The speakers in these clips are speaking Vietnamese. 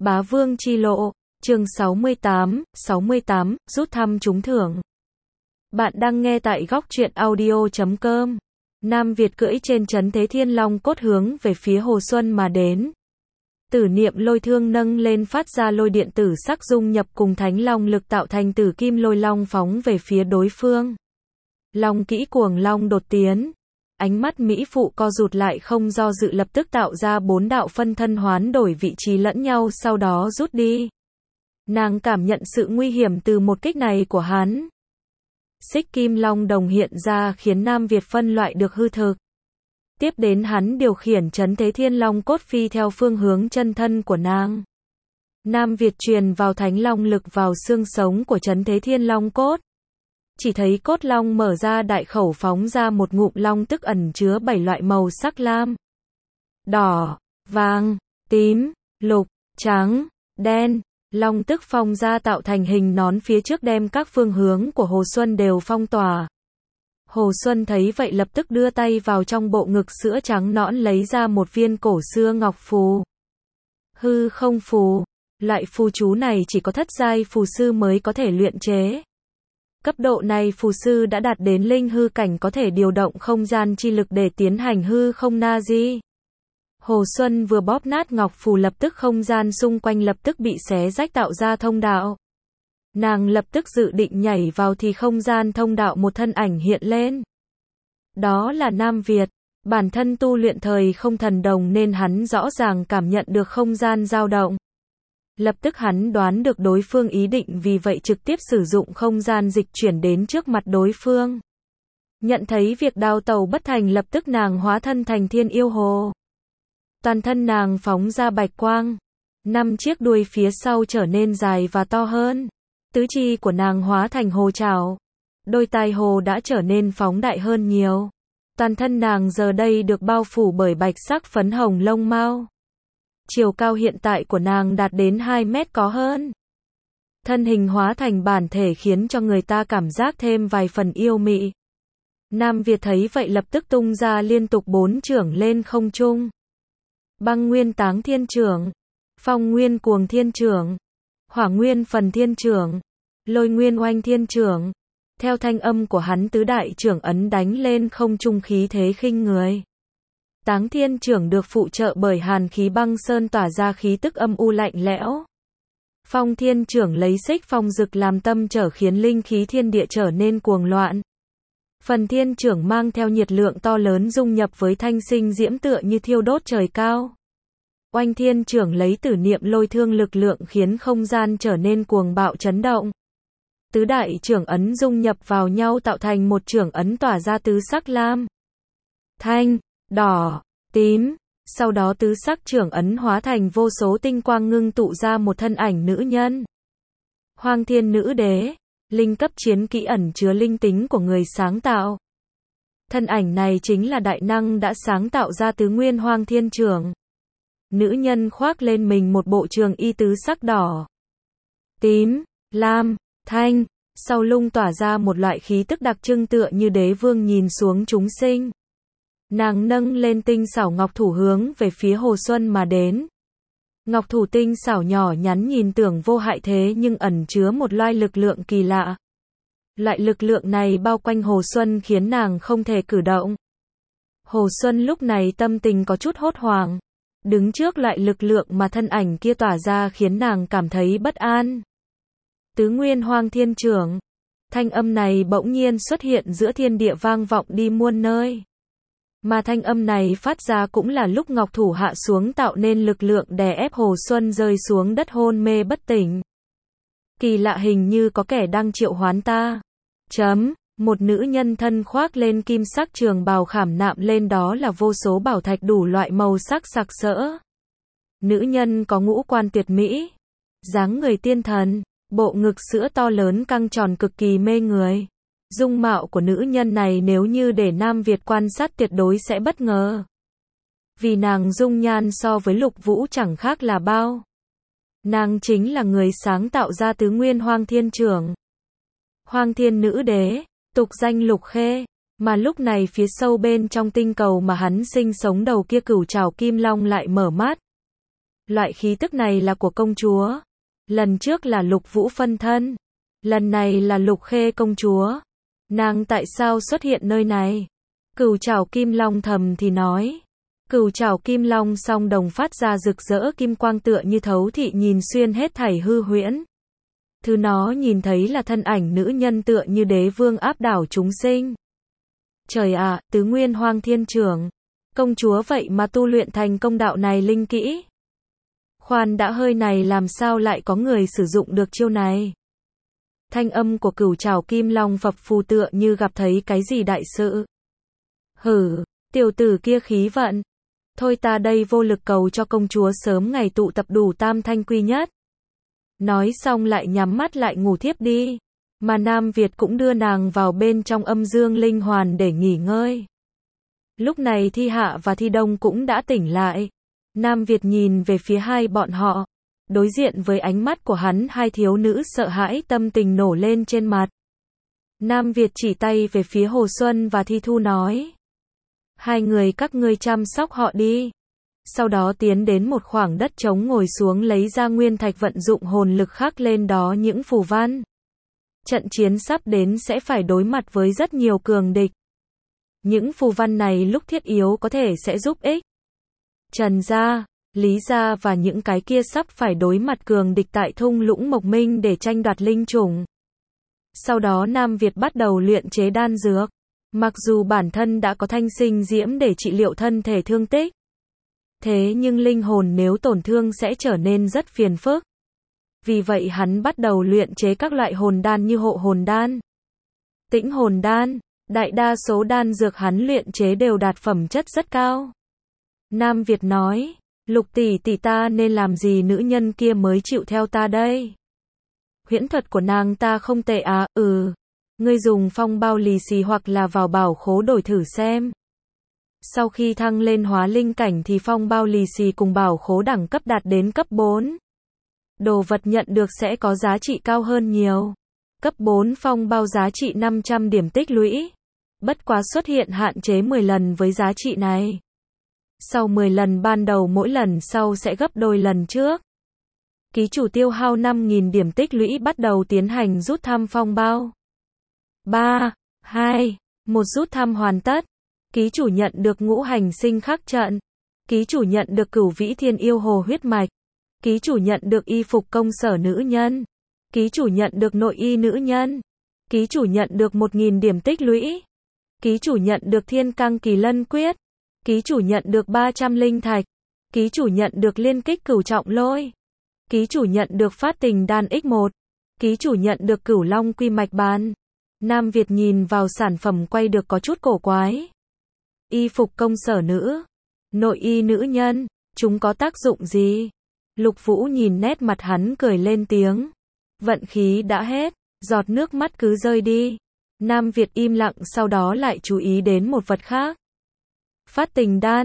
Bá Vương Chi Lộ, chương 68, rút thăm trúng thưởng. Bạn đang nghe tại góc truyện audio.com. Nam Việt cưỡi trên trấn Thế Thiên Long cốt hướng về phía Hồ Xuân mà đến. Tử niệm lôi thương nâng lên phát ra lôi điện tử sắc dung nhập cùng thánh long lực tạo thành tử kim lôi long phóng về phía đối phương. Long kỹ cuồng long đột tiến. Ánh mắt mỹ phụ co rụt lại không do dự lập tức tạo ra 4 đạo phân thân hoán đổi vị trí lẫn nhau sau đó rút đi. Nàng cảm nhận sự nguy hiểm từ một kích này của hắn. Xích kim long đồng hiện ra khiến Nam Việt phân loại được hư thực. Tiếp đến hắn điều khiển trấn Thế Thiên Long cốt phi theo phương hướng chân thân của nàng. Nam Việt truyền vào thánh long lực vào xương sống của trấn Thế Thiên Long cốt. Chỉ thấy cốt long mở ra đại khẩu phóng ra một ngụm long tức ẩn chứa 7 loại màu sắc lam, đỏ, vàng, tím, lục, trắng, đen. Long tức phong ra tạo thành hình nón phía trước đem các phương hướng của Hồ Xuân đều phong tỏa. Hồ Xuân thấy vậy lập tức đưa tay vào trong bộ ngực sữa trắng nõn lấy ra một viên cổ xưa ngọc phù. Hư không phù. Loại phù chú này chỉ có thất giai phù sư mới có thể luyện chế. Cấp độ này phù sư đã đạt đến linh hư cảnh có thể điều động không gian chi lực để tiến hành hư không na di. Hồ Xuân vừa bóp nát ngọc phù lập tức không gian xung quanh lập tức bị xé rách tạo ra thông đạo. Nàng lập tức dự định nhảy vào thì không gian thông đạo một thân ảnh hiện lên. Đó là Nam Việt, bản thân tu luyện thời không thần đồng nên hắn rõ ràng cảm nhận được không gian dao động. Lập tức hắn đoán được đối phương ý định vì vậy trực tiếp sử dụng không gian dịch chuyển đến trước mặt đối phương. Nhận thấy việc đào tẩu bất thành lập tức nàng hóa thân thành thiên yêu hồ. Toàn thân nàng phóng ra bạch quang. 5 chiếc đuôi phía sau trở nên dài và to hơn. Tứ chi của nàng hóa thành hồ trảo. Đôi tai hồ đã trở nên phóng đại hơn nhiều. Toàn thân nàng giờ đây được bao phủ bởi bạch sắc phấn hồng lông mao. Chiều cao hiện tại của nàng đạt đến 2 mét có hơn. Thân hình hóa thành bản thể khiến cho người ta cảm giác thêm vài phần yêu mị. Nam Việt thấy vậy lập tức tung ra liên tục 4 chưởng lên không trung. Băng nguyên táng thiên chưởng, phong nguyên cuồng thiên chưởng, hỏa nguyên phần thiên chưởng, lôi nguyên oanh thiên chưởng. Theo thanh âm của hắn tứ đại chưởng ấn đánh lên không trung khí thế khinh người. Táng thiên chưởng được phụ trợ bởi hàn khí băng sơn tỏa ra khí tức âm u lạnh lẽo. Phong thiên chưởng lấy xích phong dực làm tâm trở khiến linh khí thiên địa trở nên cuồng loạn. Phần thiên chưởng mang theo nhiệt lượng to lớn dung nhập với thanh sinh diễm tựa như thiêu đốt trời cao. Oanh thiên chưởng lấy tử niệm lôi thương lực lượng khiến không gian trở nên cuồng bạo chấn động. Tứ đại chưởng ấn dung nhập vào nhau tạo thành một chưởng ấn tỏa ra tứ sắc lam, thanh, đỏ, tím. Sau đó tứ sắc chưởng ấn hóa thành vô số tinh quang ngưng tụ ra một thân ảnh nữ nhân. Hoang thiên nữ đế. Linh cấp chiến kỹ ẩn chứa linh tính của người sáng tạo. Thân ảnh này chính là đại năng đã sáng tạo ra tứ nguyên hoang thiên chưởng. Nữ nhân khoác lên mình một bộ trường y tứ sắc đỏ, tím, lam, thanh, sau lưng tỏa ra một loại khí tức đặc trưng tựa như đế vương nhìn xuống chúng sinh. Nàng nâng lên tinh xảo ngọc thủ hướng về phía Hồ Xuân mà đến. Ngọc thủ tinh xảo nhỏ nhắn nhìn tưởng vô hại thế nhưng ẩn chứa một loại lực lượng kỳ lạ. Loại lực lượng này bao quanh Hồ Xuân khiến nàng không thể cử động. Hồ Xuân lúc này tâm tình có chút hốt hoảng. Đứng trước loại lực lượng mà thân ảnh kia tỏa ra khiến nàng cảm thấy bất an. Tứ nguyên hoang thiên chưởng. Thanh âm này bỗng nhiên xuất hiện giữa thiên địa vang vọng đi muôn nơi. Mà thanh âm này phát ra cũng là lúc ngọc thủ hạ xuống tạo nên lực lượng đè ép Hồ Xuân rơi xuống đất hôn mê bất tỉnh. Kỳ lạ hình như có kẻ đang triệu hoán ta. Một nữ nhân thân khoác lên kim sắc trường bào khảm nạm lên đó là vô số bảo thạch đủ loại màu sắc sặc sỡ. Nữ nhân có ngũ quan tuyệt mỹ, dáng người tiên thần, bộ ngực sữa to lớn căng tròn cực kỳ mê người. Dung mạo của nữ nhân này nếu như để Nam Việt quan sát tuyệt đối sẽ bất ngờ. Vì nàng dung nhan so với Lục Vũ chẳng khác là bao. Nàng chính là người sáng tạo ra tứ nguyên hoang thiên chưởng. Hoang thiên nữ đế, tục danh Lục Khê, mà lúc này phía sâu bên trong tinh cầu mà hắn sinh sống đầu kia cửu trảo kim long lại mở mắt. Loại khí tức này là của công chúa. Lần trước là Lục Vũ phân thân. Lần này là Lục Khê công chúa. Nàng tại sao xuất hiện nơi này? Cửu trảo kim long thầm thì nói. Cửu trảo kim long song đồng phát ra rực rỡ kim quang tựa như thấu thị nhìn xuyên hết thảy hư huyễn. Thứ nó nhìn thấy là thân ảnh nữ nhân tựa như đế vương áp đảo chúng sinh. Trời ạ, tứ nguyên hoang thiên trưởng. Công chúa vậy mà tu luyện thành công đạo này linh kỹ. Khoan đã, hơi này làm sao lại có người sử dụng được chiêu này? Thanh âm của cửu trảo kim long phập phù tựa như gặp thấy cái gì đại sự. Hử, tiểu tử kia khí vận. Thôi ta đây vô lực cầu cho công chúa sớm ngày tụ tập đủ tam thanh quy nhất. Nói xong lại nhắm mắt lại ngủ thiếp đi. Mà Nam Việt cũng đưa nàng vào bên trong âm dương linh hoàn để nghỉ ngơi. Lúc này Thi Hạ và Thi Đông cũng đã tỉnh lại. Nam Việt nhìn về phía hai bọn họ. Đối diện với ánh mắt của hắn, hai thiếu nữ sợ hãi tâm tình nổ lên trên mặt. Nam Việt chỉ tay về phía Hồ Xuân và Thi Thu nói. Hai người các ngươi chăm sóc họ đi. Sau đó tiến đến một khoảng đất trống ngồi xuống lấy ra nguyên thạch vận dụng hồn lực khắc lên đó những phù văn. Trận chiến sắp đến sẽ phải đối mặt với rất nhiều cường địch. Những phù văn này lúc thiết yếu có thể sẽ giúp ích. Trần gia, Lý gia và những cái kia sắp phải đối mặt cường địch tại thung lũng Mộc Minh để tranh đoạt linh chủng. Sau đó Nam Việt bắt đầu luyện chế đan dược. Mặc dù bản thân đã có thanh sinh diễm để trị liệu thân thể thương tích. Thế nhưng linh hồn nếu tổn thương sẽ trở nên rất phiền phức. Vì vậy hắn bắt đầu luyện chế các loại hồn đan như hộ hồn đan, tĩnh hồn đan. Đại đa số đan dược hắn luyện chế đều đạt phẩm chất rất cao. Nam Việt nói, Lục tỷ tỷ ta nên làm gì nữ nhân kia mới chịu theo ta đây? Huyễn thuật của nàng ta không tệ à? Ngươi dùng phong bao lì xì hoặc là vào bảo khố đổi thử xem. Sau khi thăng lên hóa linh cảnh thì phong bao lì xì cùng bảo khố đẳng cấp đạt đến cấp 4. Đồ vật nhận được sẽ có giá trị cao hơn nhiều. Cấp 4 phong bao giá trị 500 điểm tích lũy. Bất quá xuất hiện hạn chế 10 lần với giá trị này. Sau 10 lần ban đầu mỗi lần sau sẽ gấp đôi lần trước. Ký chủ tiêu hao 5.000 điểm tích lũy bắt đầu tiến hành rút thăm phong bao. 3, 2, 1 rút thăm hoàn tất. Ký chủ nhận được ngũ hành sinh khắc trận. Ký chủ nhận được cửu vĩ thiên yêu hồ huyết mạch. Ký chủ nhận được y phục công sở nữ nhân. Ký chủ nhận được nội y nữ nhân. Ký chủ nhận được 1.000 điểm tích lũy. Ký chủ nhận được thiên căng kỳ lân quyết. Ký chủ nhận được 300 linh thạch. Ký chủ nhận được liên kích cửu trọng lôi. Ký chủ nhận được phát tình đan X1. Ký chủ nhận được cửu long quy mạch bàn. Nam Việt nhìn vào sản phẩm quay được có chút cổ quái. Y phục công sở nữ, nội y nữ nhân, chúng có tác dụng gì? Lục Vũ nhìn nét mặt hắn cười lên tiếng. Vận khí đã hết, giọt nước mắt cứ rơi đi. Nam Việt im lặng sau đó lại chú ý đến một vật khác. Phát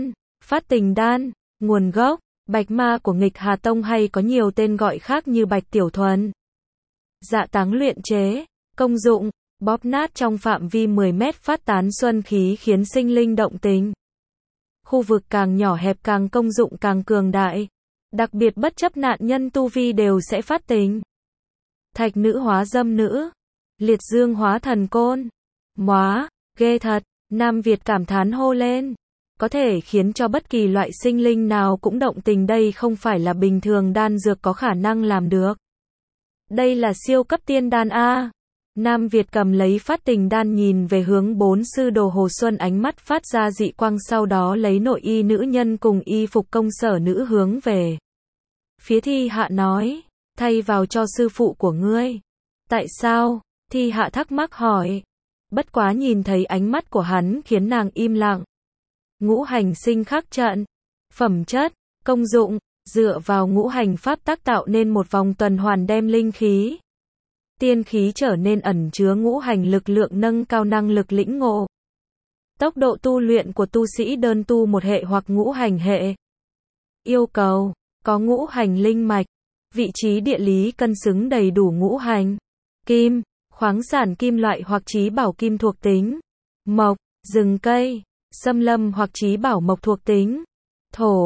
tình đan, nguồn gốc, bạch ma của nghịch Hà Tông hay có nhiều tên gọi khác như bạch tiểu thuần. Dạ táng luyện chế, công dụng, bóp nát trong phạm vi 10 mét phát tán xuân khí khiến sinh linh động tình. Khu vực càng nhỏ hẹp càng công dụng càng cường đại. Đặc biệt bất chấp nạn nhân tu vi đều sẽ phát tình. Thạch nữ hóa dâm nữ. Liệt dương hóa thần côn. Móa, ghê thật. Nam Việt cảm thán hô lên. Có thể khiến cho bất kỳ loại sinh linh nào cũng động tình, đây không phải là bình thường đan dược có khả năng làm được. Đây là siêu cấp tiên đan A. Nam Việt cầm lấy phát tình đan nhìn về hướng 4 sư đồ Hồ Xuân, ánh mắt phát ra dị quang, sau đó lấy nội y nữ nhân cùng y phục công sở nữ hướng về phía Thi Hạ nói, thay vào cho sư phụ của ngươi. Tại sao? Thi Hạ thắc mắc hỏi. Bất quá nhìn thấy ánh mắt của hắn khiến nàng im lặng. Ngũ hành sinh khắc trận. Phẩm chất, công dụng, dựa vào ngũ hành pháp tác tạo nên một vòng tuần hoàn đem linh khí, tiên khí trở nên ẩn chứa ngũ hành lực lượng, nâng cao năng lực lĩnh ngộ. Tốc độ tu luyện của tu sĩ đơn tu một hệ hoặc ngũ hành hệ. Yêu cầu, có ngũ hành linh mạch. Vị trí địa lý cân xứng đầy đủ ngũ hành. Kim, khoáng sản kim loại hoặc chí bảo kim thuộc tính. Mộc, rừng cây, xâm lâm hoặc chí bảo mộc thuộc tính. Thổ,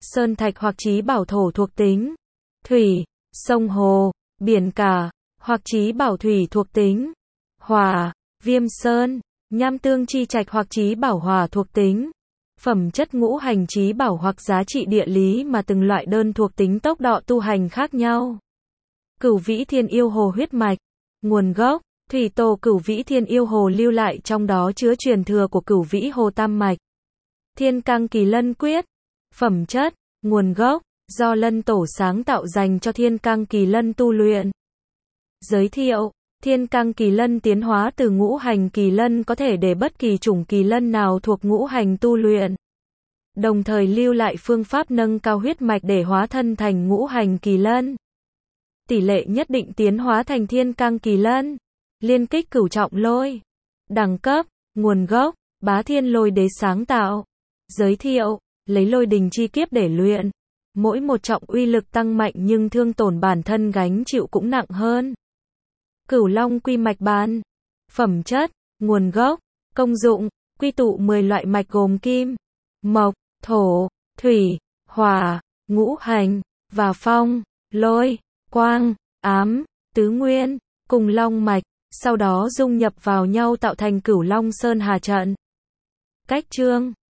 sơn thạch hoặc chí bảo thổ thuộc tính. Thủy, sông hồ, biển cả, hoặc chí bảo thủy thuộc tính. Hỏa, viêm sơn, nham tương chi trạch hoặc chí bảo hỏa thuộc tính. Phẩm chất ngũ hành chí bảo hoặc giá trị địa lý mà từng loại đơn thuộc tính tốc độ tu hành khác nhau. Cửu Vĩ Thiên Yêu Hồ huyết mạch. Nguồn gốc, thủy tổ Cửu Vĩ Thiên Yêu Hồ lưu lại trong đó chứa truyền thừa của Cửu Vĩ Hồ tam mạch. Thiên Cang Kỳ Lân Quyết. Phẩm chất, nguồn gốc, do Lân Tổ sáng tạo dành cho Thiên Cang Kỳ Lân tu luyện. Giới thiệu, Thiên Cang Kỳ Lân tiến hóa từ ngũ hành kỳ lân có thể để bất kỳ chủng kỳ lân nào thuộc ngũ hành tu luyện. Đồng thời lưu lại phương pháp nâng cao huyết mạch để hóa thân thành ngũ hành kỳ lân. Tỷ lệ nhất định tiến hóa thành Thiên Cang Kỳ Lân. Liên kích cửu trọng lôi. Đẳng cấp, nguồn gốc, Bá Thiên Lôi Đế sáng tạo. Giới thiệu, lấy lôi đình chi kiếp để luyện. Mỗi một trọng uy lực tăng mạnh nhưng thương tổn bản thân gánh chịu cũng nặng hơn. Cửu Long Quy Mạch Bàn. Phẩm chất, nguồn gốc, công dụng, quy tụ 10 loại mạch gồm kim, mộc, thổ, thủy, hỏa, ngũ hành, và phong, lôi, quang, ám, tứ nguyên, cùng long mạch, sau đó dung nhập vào nhau tạo thành Cửu Long Sơn Hà trận. Cách chương